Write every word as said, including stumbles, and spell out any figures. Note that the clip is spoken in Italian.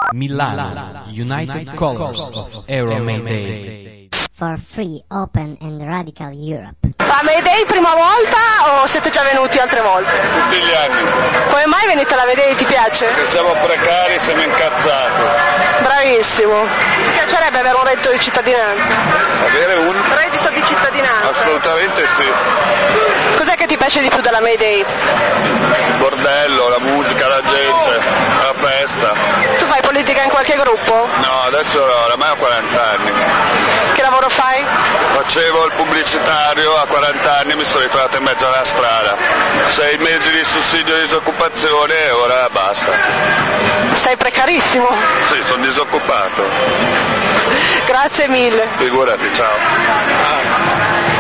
Milano, United Colors of Aero Mayday. For free, open and radical Europe. A Mayday prima volta o siete già venuti altre volte? Tutti gli anni. Come mai venite alla Mayday, ti piace? Perché siamo precari, siamo incazzati. Bravissimo. Ti piacerebbe avere un reddito di cittadinanza? Avere un? Reddito di cittadinanza? Assolutamente sì. Cos'è che ti piace di più della Mayday? Il bordello, la musica, la gente, la festa. Tu fai politica in qualche gruppo? No, adesso no, oramai ho quaranta anni. Che lavoro fai? Facevo il pubblicitario, a quaranta anni mi sono ritrovato in mezzo alla strada. Sei mesi di sussidio di disoccupazione e ora basta. Sei precarissimo. Sì, sono disoccupato. Grazie mille. Figurati, ciao.